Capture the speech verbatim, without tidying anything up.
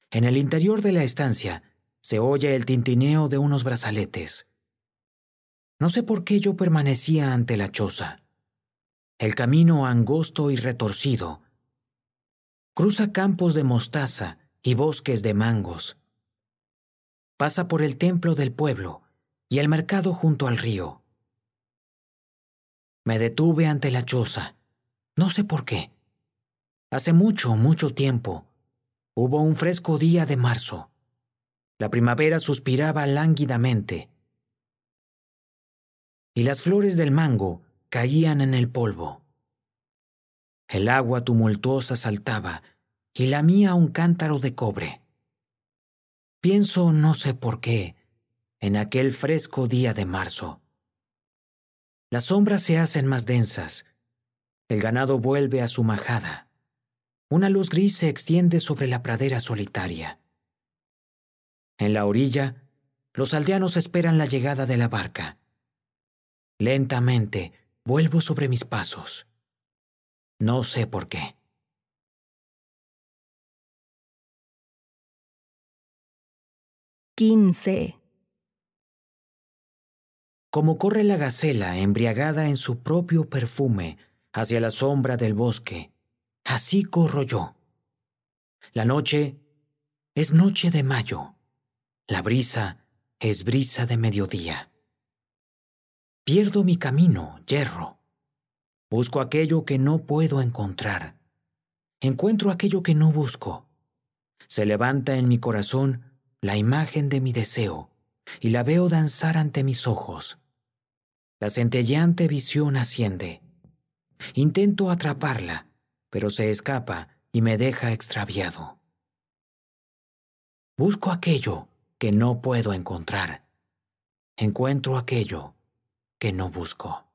En el interior de la estancia se oye el tintineo de unos brazaletes. No sé por qué yo permanecía ante la choza. El camino angosto y retorcido cruza campos de mostaza y bosques de mangos. Pasa por el templo del pueblo y el mercado junto al río. Me detuve ante la choza. No sé por qué. Hace mucho, mucho tiempo, hubo un fresco día de marzo. La primavera suspiraba lánguidamente y las flores del mango caían en el polvo. El agua tumultuosa saltaba y lamía un cántaro de cobre. Pienso, no sé por qué, en aquel fresco día de marzo. Las sombras se hacen más densas. El ganado vuelve a su majada. Una luz gris se extiende sobre la pradera solitaria. En la orilla, los aldeanos esperan la llegada de la barca. Lentamente, vuelvo sobre mis pasos. No sé por qué. quince. Como corre la gacela embriagada en su propio perfume hacia la sombra del bosque, así corro yo. La noche es noche de mayo. La brisa es brisa de mediodía. Pierdo mi camino, yerro. Busco aquello que no puedo encontrar. Encuentro aquello que no busco. Se levanta en mi corazón la imagen de mi deseo y la veo danzar ante mis ojos. La centelleante visión asciende. Intento atraparla, pero se escapa y me deja extraviado. Busco aquello que no puedo encontrar. Encuentro aquello que no busco.